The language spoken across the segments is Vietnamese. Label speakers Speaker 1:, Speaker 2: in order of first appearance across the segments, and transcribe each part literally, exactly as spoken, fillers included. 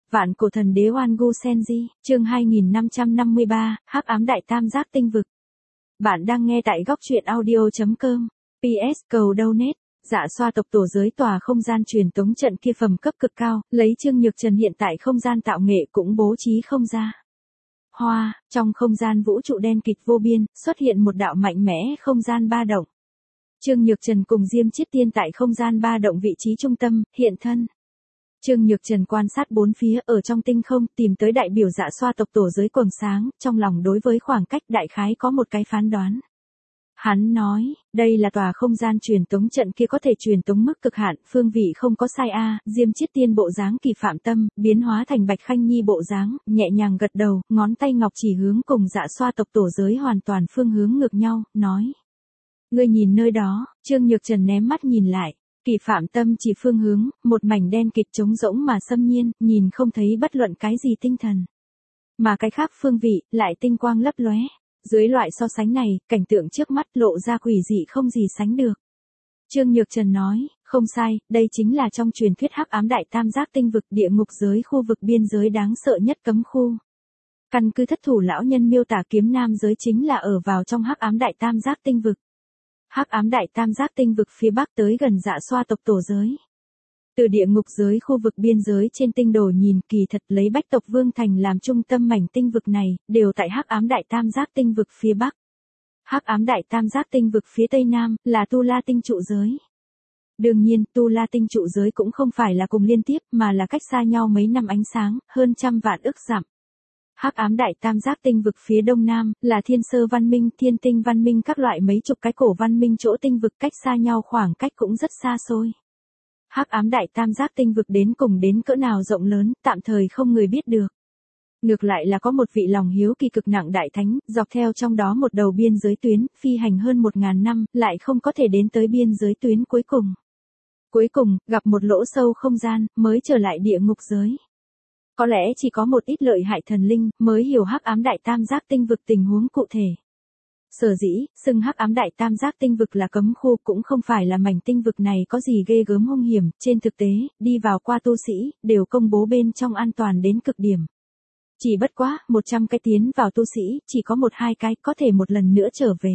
Speaker 1: Vạn cổ thần đế Oan Gu Senji, chương hai nghìn năm trăm năm mươi ba, Hắc ám đại tam giác tinh vực. Bạn đang nghe tại góc truyện audio chấm com. pê ét cầu donate. Dạ xoa tộc tổ giới tòa không gian truyền tống trận kia phẩm cấp cực cao, lấy Trương Nhược Trần hiện tại không gian tạo nghệ cũng bố trí không ra. Hoa, trong không gian vũ trụ đen kịt vô biên, xuất hiện một đạo mạnh mẽ không gian ba động. Trương Nhược Trần cùng Diêm Chiết Tiên tại không gian ba động vị trí trung tâm, hiện thân. Trương Nhược Trần quan sát bốn phía ở trong tinh không, tìm tới đại biểu dạ xoa tộc tổ giới quầng sáng, trong lòng đối với khoảng cách đại khái có một cái phán đoán. Hắn nói, đây là tòa không gian truyền tống trận kia có thể truyền tống mức cực hạn, phương vị không có sai a. Diêm Chiết Tiên bộ dáng kỳ phạm tâm, biến hóa thành Bạch Khanh Nhi bộ dáng, nhẹ nhàng gật đầu, ngón tay ngọc chỉ hướng cùng dạ xoa tộc tổ giới hoàn toàn phương hướng ngược nhau, nói. Ngươi nhìn nơi đó, Trương Nhược Trần ném mắt nhìn lại. Kỳ phạm tâm chỉ phương hướng, một mảnh đen kịt trống rỗng mà xâm nhiên, nhìn không thấy bất luận cái gì tinh thần. Mà cái khác phương vị, lại tinh quang lấp lóe. Dưới loại so sánh này, cảnh tượng trước mắt lộ ra quỷ dị không gì sánh được. Trương Nhược Trần nói, không sai, đây chính là trong truyền thuyết hắc ám đại tam giác tinh vực địa ngục giới khu vực biên giới đáng sợ nhất cấm khu. Căn cứ thất thủ lão nhân miêu tả kiếm nam giới chính là ở vào trong hắc ám đại tam giác tinh vực. Hắc ám đại tam giác tinh vực phía bắc tới gần dạ xoa tộc tổ giới. Từ địa ngục giới khu vực biên giới trên tinh đồ nhìn kỳ thật lấy Bách tộc Vương Thành làm trung tâm mảnh tinh vực này, đều tại hắc ám đại tam giác tinh vực phía bắc. Hắc ám đại tam giác tinh vực phía tây nam là Tu La tinh trụ giới. Đương nhiên, Tu La tinh trụ giới cũng không phải là cùng liên tiếp mà là cách xa nhau mấy năm ánh sáng, hơn trăm vạn ức dặm. Hắc ám đại tam giác tinh vực phía đông nam là Thiên Sơ văn minh, Thiên Tinh văn minh các loại mấy chục cái cổ văn minh chỗ tinh vực cách xa nhau khoảng cách cũng rất xa xôi. Hắc ám đại tam giác tinh vực đến cùng đến cỡ nào rộng lớn, tạm thời không người biết được. Ngược lại là có một vị lòng hiếu kỳ cực nặng đại thánh, dọc theo trong đó một đầu biên giới tuyến, phi hành hơn một ngàn năm, lại không có thể đến tới biên giới tuyến cuối cùng. Cuối cùng, gặp một lỗ sâu không gian, mới trở lại địa ngục giới. Có lẽ chỉ có một ít lợi hại thần linh mới hiểu hắc ám đại tam giác tinh vực tình huống cụ thể. Sở dĩ, xưng hắc ám đại tam giác tinh vực là cấm khu cũng không phải là mảnh tinh vực này có gì ghê gớm hung hiểm, trên thực tế, đi vào qua tu sĩ, đều công bố bên trong an toàn đến cực điểm. Chỉ bất quá, một trăm cái tiến vào tu sĩ, chỉ có một hai cái có thể một lần nữa trở về.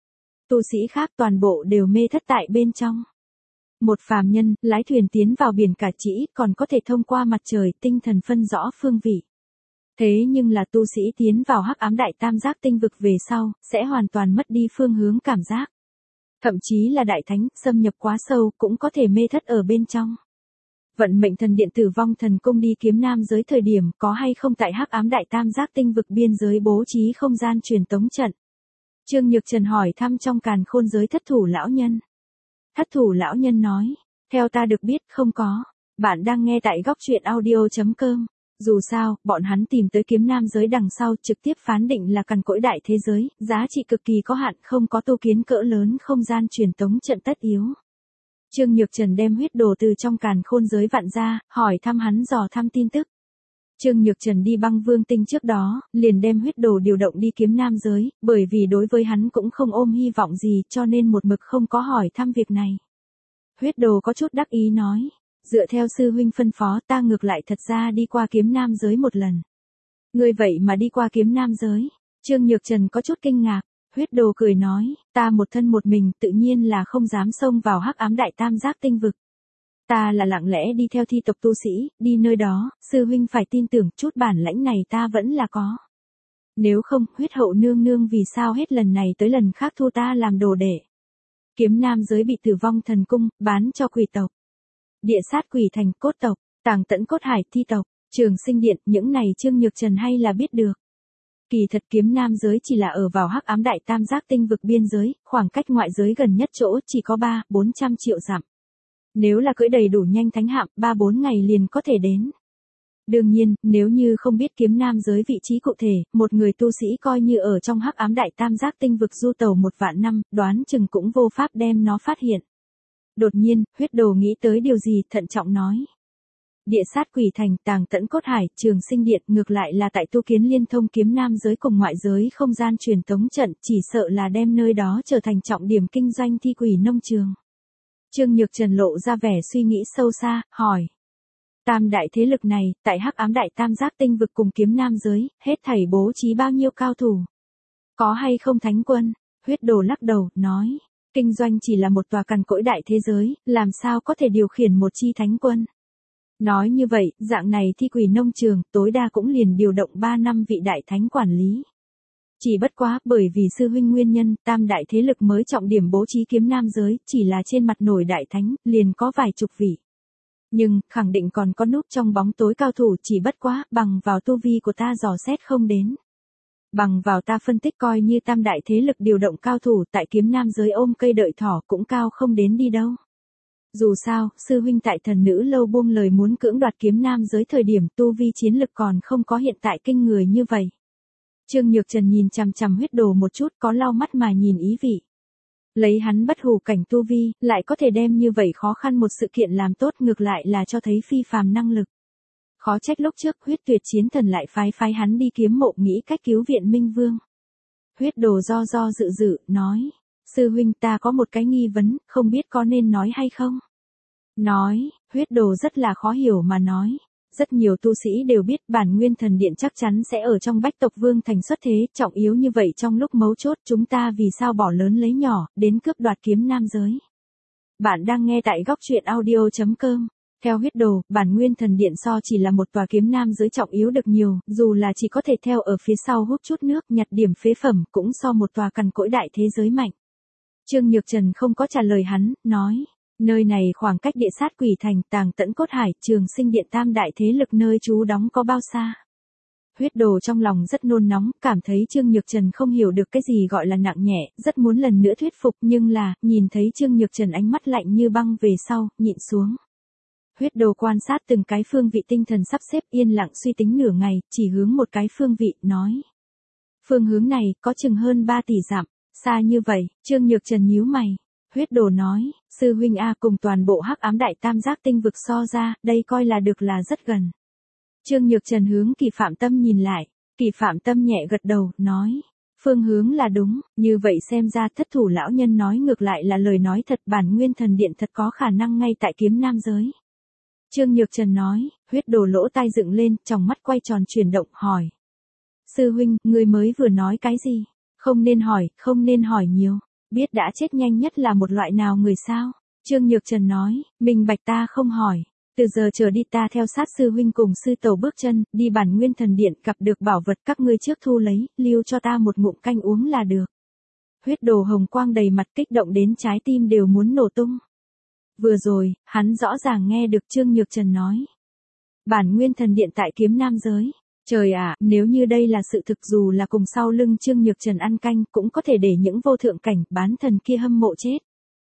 Speaker 1: Tu sĩ khác toàn bộ đều mê thất tại bên trong. Một phàm nhân, lái thuyền tiến vào biển cả chỉ, còn có thể thông qua mặt trời, tinh thần phân rõ phương vị. Thế nhưng là tu sĩ tiến vào hắc ám đại tam giác tinh vực về sau, sẽ hoàn toàn mất đi phương hướng cảm giác. Thậm chí là đại thánh, xâm nhập quá sâu, cũng có thể mê thất ở bên trong. Vận mệnh thần điện Tử Vong Thần Cung đi kiếm nam giới thời điểm, có hay không tại hắc ám đại tam giác tinh vực biên giới bố trí không gian truyền tống trận? Trương Nhược Trần hỏi thăm trong càn khôn giới thất thủ lão nhân. Thất thủ lão nhân nói, theo ta được biết không có. Bạn đang nghe tại góc truyện audio chấm com. Dù sao, bọn hắn tìm tới kiếm nam giới đằng sau trực tiếp phán định là cằn cỗi đại thế giới, giá trị cực kỳ có hạn, không có tu kiến cỡ lớn không gian truyền tống trận tất yếu. Trương Nhược Trần đem huyết đồ từ trong càn khôn giới vặn ra, hỏi thăm hắn dò thăm tin tức. Trương Nhược Trần đi băng vương tinh trước đó, liền đem huyết đồ điều động đi kiếm nam giới, bởi vì đối với hắn cũng không ôm hy vọng gì cho nên một mực không có hỏi thăm việc này. Huyết đồ có chút đắc ý nói. Dựa theo sư huynh phân phó ta ngược lại thật ra đi qua kiếm nam giới một lần. Ngươi vậy mà đi qua kiếm nam giới. Trương Nhược Trần có chút kinh ngạc. Huyết đồ cười nói, ta một thân một mình tự nhiên là không dám xông vào hắc ám đại tam giác tinh vực. Ta là lặng lẽ đi theo thi tộc tu sĩ, đi nơi đó, sư huynh phải tin tưởng chút bản lãnh này ta vẫn là có. Nếu không, huyết hậu nương nương vì sao hết lần này tới lần khác thu ta làm đồ đệ. Kiếm nam giới bị Tử Vong Thần Cung, bán cho quỷ tộc. Địa sát quỷ thành cốt tộc, tàng tẫn cốt hải thi tộc, trường sinh điện, những này Trương Nhược Trần hay là biết được. Kỳ thật kiếm nam giới chỉ là ở vào hắc ám đại tam giác tinh vực biên giới, khoảng cách ngoại giới gần nhất chỗ chỉ có ba, bốn trăm triệu dặm. Nếu là cưỡi đầy đủ nhanh thánh hạm, ba bốn ngày liền có thể đến. Đương nhiên, nếu như không biết kiếm nam giới vị trí cụ thể, một người tu sĩ coi như ở trong hắc ám đại tam giác tinh vực du tàu một vạn năm, đoán chừng cũng vô pháp đem nó phát hiện. Đột nhiên, huyết đồ nghĩ tới điều gì, thận trọng nói. Địa sát quỷ thành, tàng tẫn cốt hải, trường sinh điện, ngược lại là tại tu kiến liên thông kiếm nam giới cùng ngoại giới không gian truyền tống trận, chỉ sợ là đem nơi đó trở thành trọng điểm kinh doanh thi quỷ nông trường. Trương Nhược Trần lộ ra vẻ suy nghĩ sâu xa, hỏi. Tam đại thế lực này, tại hắc ám đại tam giác tinh vực cùng kiếm nam giới, hết thảy bố trí bao nhiêu cao thủ? Có hay không thánh quân? Huyết Đồ lắc đầu, nói, kinh doanh chỉ là một tòa cằn cỗi đại thế giới, làm sao có thể điều khiển một chi thánh quân? Nói như vậy, dạng này thi quỷ nông trường, tối đa cũng liền điều động ba năm vị đại thánh quản lý. Chỉ bất quá, bởi vì sư huynh nguyên nhân, tam đại thế lực mới trọng điểm bố trí kiếm nam giới, chỉ là trên mặt nổi đại thánh, liền có vài chục vị. Nhưng, khẳng định còn có núp trong bóng tối cao thủ, chỉ bất quá, bằng vào tu vi của ta dò xét không đến. Bằng vào ta phân tích coi như tam đại thế lực điều động cao thủ tại kiếm nam giới ôm cây đợi thỏ cũng cao không đến đi đâu. Dù sao, sư huynh tại thần nữ lâu buông lời muốn cưỡng đoạt kiếm nam giới thời điểm tu vi chiến lực còn không có hiện tại kinh người như vậy. Trương Nhược Trần nhìn chằm chằm Huyết Đồ một chút có lau mắt mà nhìn ý vị. Lấy hắn bất hủ cảnh tu vi, lại có thể đem như vậy khó khăn một sự kiện làm tốt ngược lại là cho thấy phi phàm năng lực. Khó trách lúc trước Huyết Tuyệt Chiến Thần lại phái phái hắn đi kiếm mộ nghĩ cách cứu viện Minh Vương. Huyết Đồ do do dự dự, nói, sư huynh ta có một cái nghi vấn, không biết có nên nói hay không? Nói, Huyết Đồ rất là khó hiểu mà nói. Rất nhiều tu sĩ đều biết bản nguyên thần điện chắc chắn sẽ ở trong bách tộc vương thành xuất thế, trọng yếu như vậy trong lúc mấu chốt chúng ta vì sao bỏ lớn lấy nhỏ, đến cướp đoạt kiếm nam giới. Bạn đang nghe tại góc truyện audio chấm com. Theo Huyết Đồ, bản nguyên thần điện so chỉ là một tòa kiếm nam giới trọng yếu được nhiều, dù là chỉ có thể theo ở phía sau hút chút nước nhặt điểm phế phẩm cũng so một tòa cằn cỗi đại thế giới mạnh. Trương Nhược Trần không có trả lời hắn, nói. Nơi này khoảng cách địa sát quỷ thành, Tàng Tẫn Cốt Hải, Trường Sinh Điện tam đại thế lực nơi trú đóng có bao xa? Huyết Đồ trong lòng rất nôn nóng, cảm thấy Trương Nhược Trần không hiểu được cái gì gọi là nặng nhẹ, rất muốn lần nữa thuyết phục nhưng là, nhìn thấy Trương Nhược Trần ánh mắt lạnh như băng về sau, nhịn xuống. Huyết Đồ quan sát từng cái phương vị tinh thần sắp xếp yên lặng suy tính nửa ngày, chỉ hướng một cái phương vị, nói. Phương hướng này, có chừng hơn ba tỷ dặm, xa như vậy, Trương Nhược Trần nhíu mày. Huyết Đồ nói, sư huynh A cùng toàn bộ hắc ám đại tam giác tinh vực so ra, đây coi là được là rất gần. Trương Nhược Trần hướng Kỳ Phạm Tâm nhìn lại, Kỳ Phạm Tâm nhẹ gật đầu, nói, phương hướng là đúng, như vậy xem ra thất thủ lão nhân nói ngược lại là lời nói thật, bản nguyên thần điện thật có khả năng ngay tại kiếm nam giới. Trương Nhược Trần nói, Huyết Đồ lỗ tai dựng lên, trong mắt quay tròn chuyển động, hỏi. Sư huynh, người mới vừa nói cái gì? Không nên hỏi, không nên hỏi nhiều. Biết đã chết nhanh nhất là một loại nào người sao? Trương Nhược Trần nói, minh bạch ta không hỏi. Từ giờ trở đi ta theo sát sư huynh cùng sư tẩu bước chân, đi bản nguyên thần điện gặp được bảo vật các ngươi trước thu lấy, lưu cho ta một ngụm canh uống là được. Huyết Đồ hồng quang đầy mặt kích động đến trái tim đều muốn nổ tung. Vừa rồi, hắn rõ ràng nghe được Trương Nhược Trần nói. Bản nguyên thần điện tại kiếm nam giới. Trời ạ, nếu như đây là sự thực dù là cùng sau lưng Trương Nhược Trần ăn canh cũng có thể để những vô thượng cảnh bán thần kia hâm mộ chết.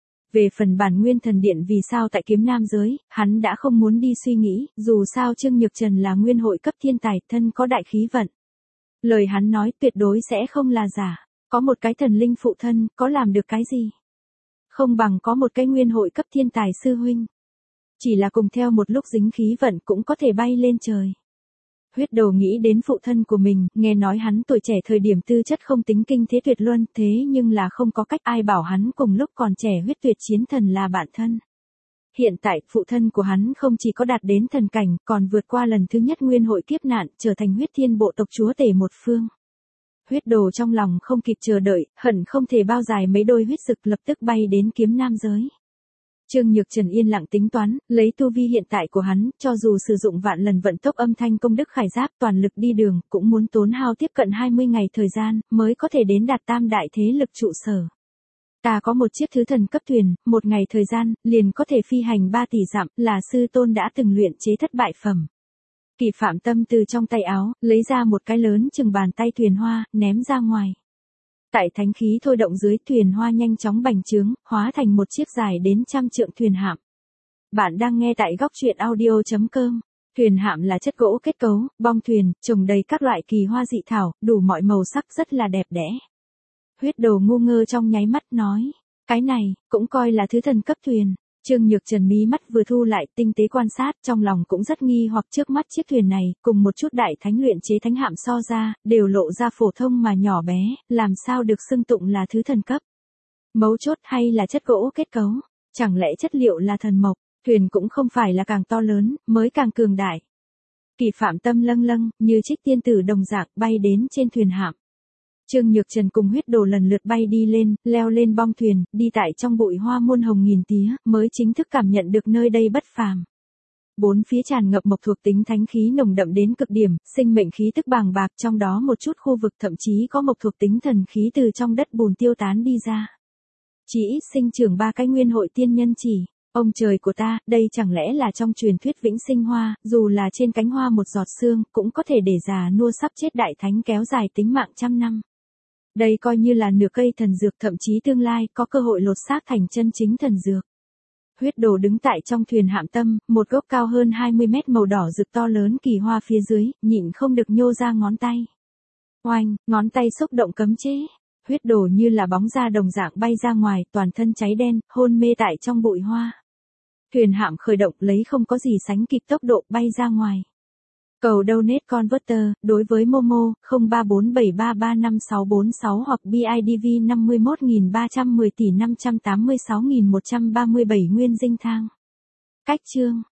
Speaker 1: Về phần bản nguyên thần điện vì sao tại kiếm nam giới, hắn đã không muốn đi suy nghĩ, dù sao Trương Nhược Trần là nguyên hội cấp thiên tài thân có đại khí vận. Lời hắn nói tuyệt đối sẽ không là giả, có một cái thần linh phụ thân, có làm được cái gì? Không bằng có một cái nguyên hội cấp thiên tài sư huynh. Chỉ là cùng theo một lúc dính khí vận cũng có thể bay lên trời. Huyết Đồ nghĩ đến phụ thân của mình, nghe nói hắn tuổi trẻ thời điểm tư chất không tính kinh thế tuyệt luân, thế nhưng là không có cách ai bảo hắn cùng lúc còn trẻ Huyết Tuyệt Chiến Thần là bạn thân. Hiện tại, phụ thân của hắn không chỉ có đạt đến thần cảnh, còn vượt qua lần thứ nhất nguyên hội kiếp nạn, trở thành huyết thiên bộ tộc chúa tể một phương. Huyết Đồ trong lòng không kịp chờ đợi, hận không thể bao dài mấy đôi huyết dực lập tức bay đến kiếm nam giới. Trương Nhược Trần yên lặng tính toán, lấy tu vi hiện tại của hắn, cho dù sử dụng vạn lần vận tốc âm thanh công đức khải giáp toàn lực đi đường, cũng muốn tốn hao tiếp cận hai mươi ngày thời gian, mới có thể đến đạt tam đại thế lực trụ sở. Ta có một chiếc thứ thần cấp thuyền, một ngày thời gian, liền có thể phi hành ba tỷ dặm, là sư tôn đã từng luyện chế thất bại phẩm. Kỳ Phạm Tâm từ trong tay áo, lấy ra một cái lớn chừng bàn tay thuyền hoa, ném ra ngoài. Tại thánh khí thôi động dưới, thuyền hoa nhanh chóng bành trướng, hóa thành một chiếc dài đến trăm trượng thuyền hạm. Bạn đang nghe tại góc truyện audio chấm com. Thuyền hạm là chất gỗ kết cấu, bong thuyền, trồng đầy các loại kỳ hoa dị thảo, đủ mọi màu sắc rất là đẹp đẽ. Huyết Đồ ngu ngơ trong nháy mắt nói, cái này, cũng coi là thứ thần cấp thuyền. Trương Nhược Trần mí mắt vừa thu lại, tinh tế quan sát, trong lòng cũng rất nghi hoặc trước mắt chiếc thuyền này, cùng một chút đại thánh luyện chế thánh hạm so ra, đều lộ ra phổ thông mà nhỏ bé, làm sao được xưng tụng là thứ thần cấp. Mấu chốt hay là chất gỗ kết cấu, chẳng lẽ chất liệu là thần mộc, Thuyền cũng không phải là càng to lớn, mới càng cường đại. Kỳ Phạm tâm lâng lâng, như trích tiên tử đồng dạng bay đến trên thuyền hạm. Trương Nhược Trần cùng Huyết Đồ lần lượt bay đi lên, leo lên bong thuyền, đi tại trong bụi hoa muôn hồng nghìn tía, mới chính thức cảm nhận được nơi đây bất phàm. Bốn phía tràn ngập mộc thuộc tính thánh khí nồng đậm đến cực điểm, sinh mệnh khí tức bàng bạc, trong đó một chút khu vực thậm chí có mộc thuộc tính thần khí từ trong đất bùn tiêu tán đi ra. Chỉ ít sinh trưởng ba cái nguyên hội tiên nhân chỉ. Ông trời của ta, đây chẳng lẽ là trong truyền thuyết vĩnh sinh hoa, dù là trên cánh hoa một giọt sương, cũng có thể để già nua sắp chết đại thánh kéo dài tính mạng trăm năm. Đây coi như là nửa cây thần dược, thậm chí tương lai có cơ hội lột xác thành chân chính thần dược. Huyết Đồ đứng tại trong thuyền hạm tâm, một gốc cao hơn hai mươi mét màu đỏ rực to lớn kỳ hoa phía dưới, nhịn không được nhô ra ngón tay. Oanh, ngón tay xúc động cấm chế. Huyết Đồ như là bóng da đồng dạng bay ra ngoài, toàn thân cháy đen, hôn mê tại trong bụi hoa. Thuyền hạm khởi động lấy không có gì sánh kịp tốc độ bay ra ngoài. Cầu Donate Converter, đối với Momo, không ba bốn bảy ba ba năm sáu bốn sáu hoặc bê i đê vê năm mươi mốt nghìn ba trăm mười tỷ năm trăm tám mươi sáu nghìn một trăm ba mươi bảy nguyên dinh thang. Cách chương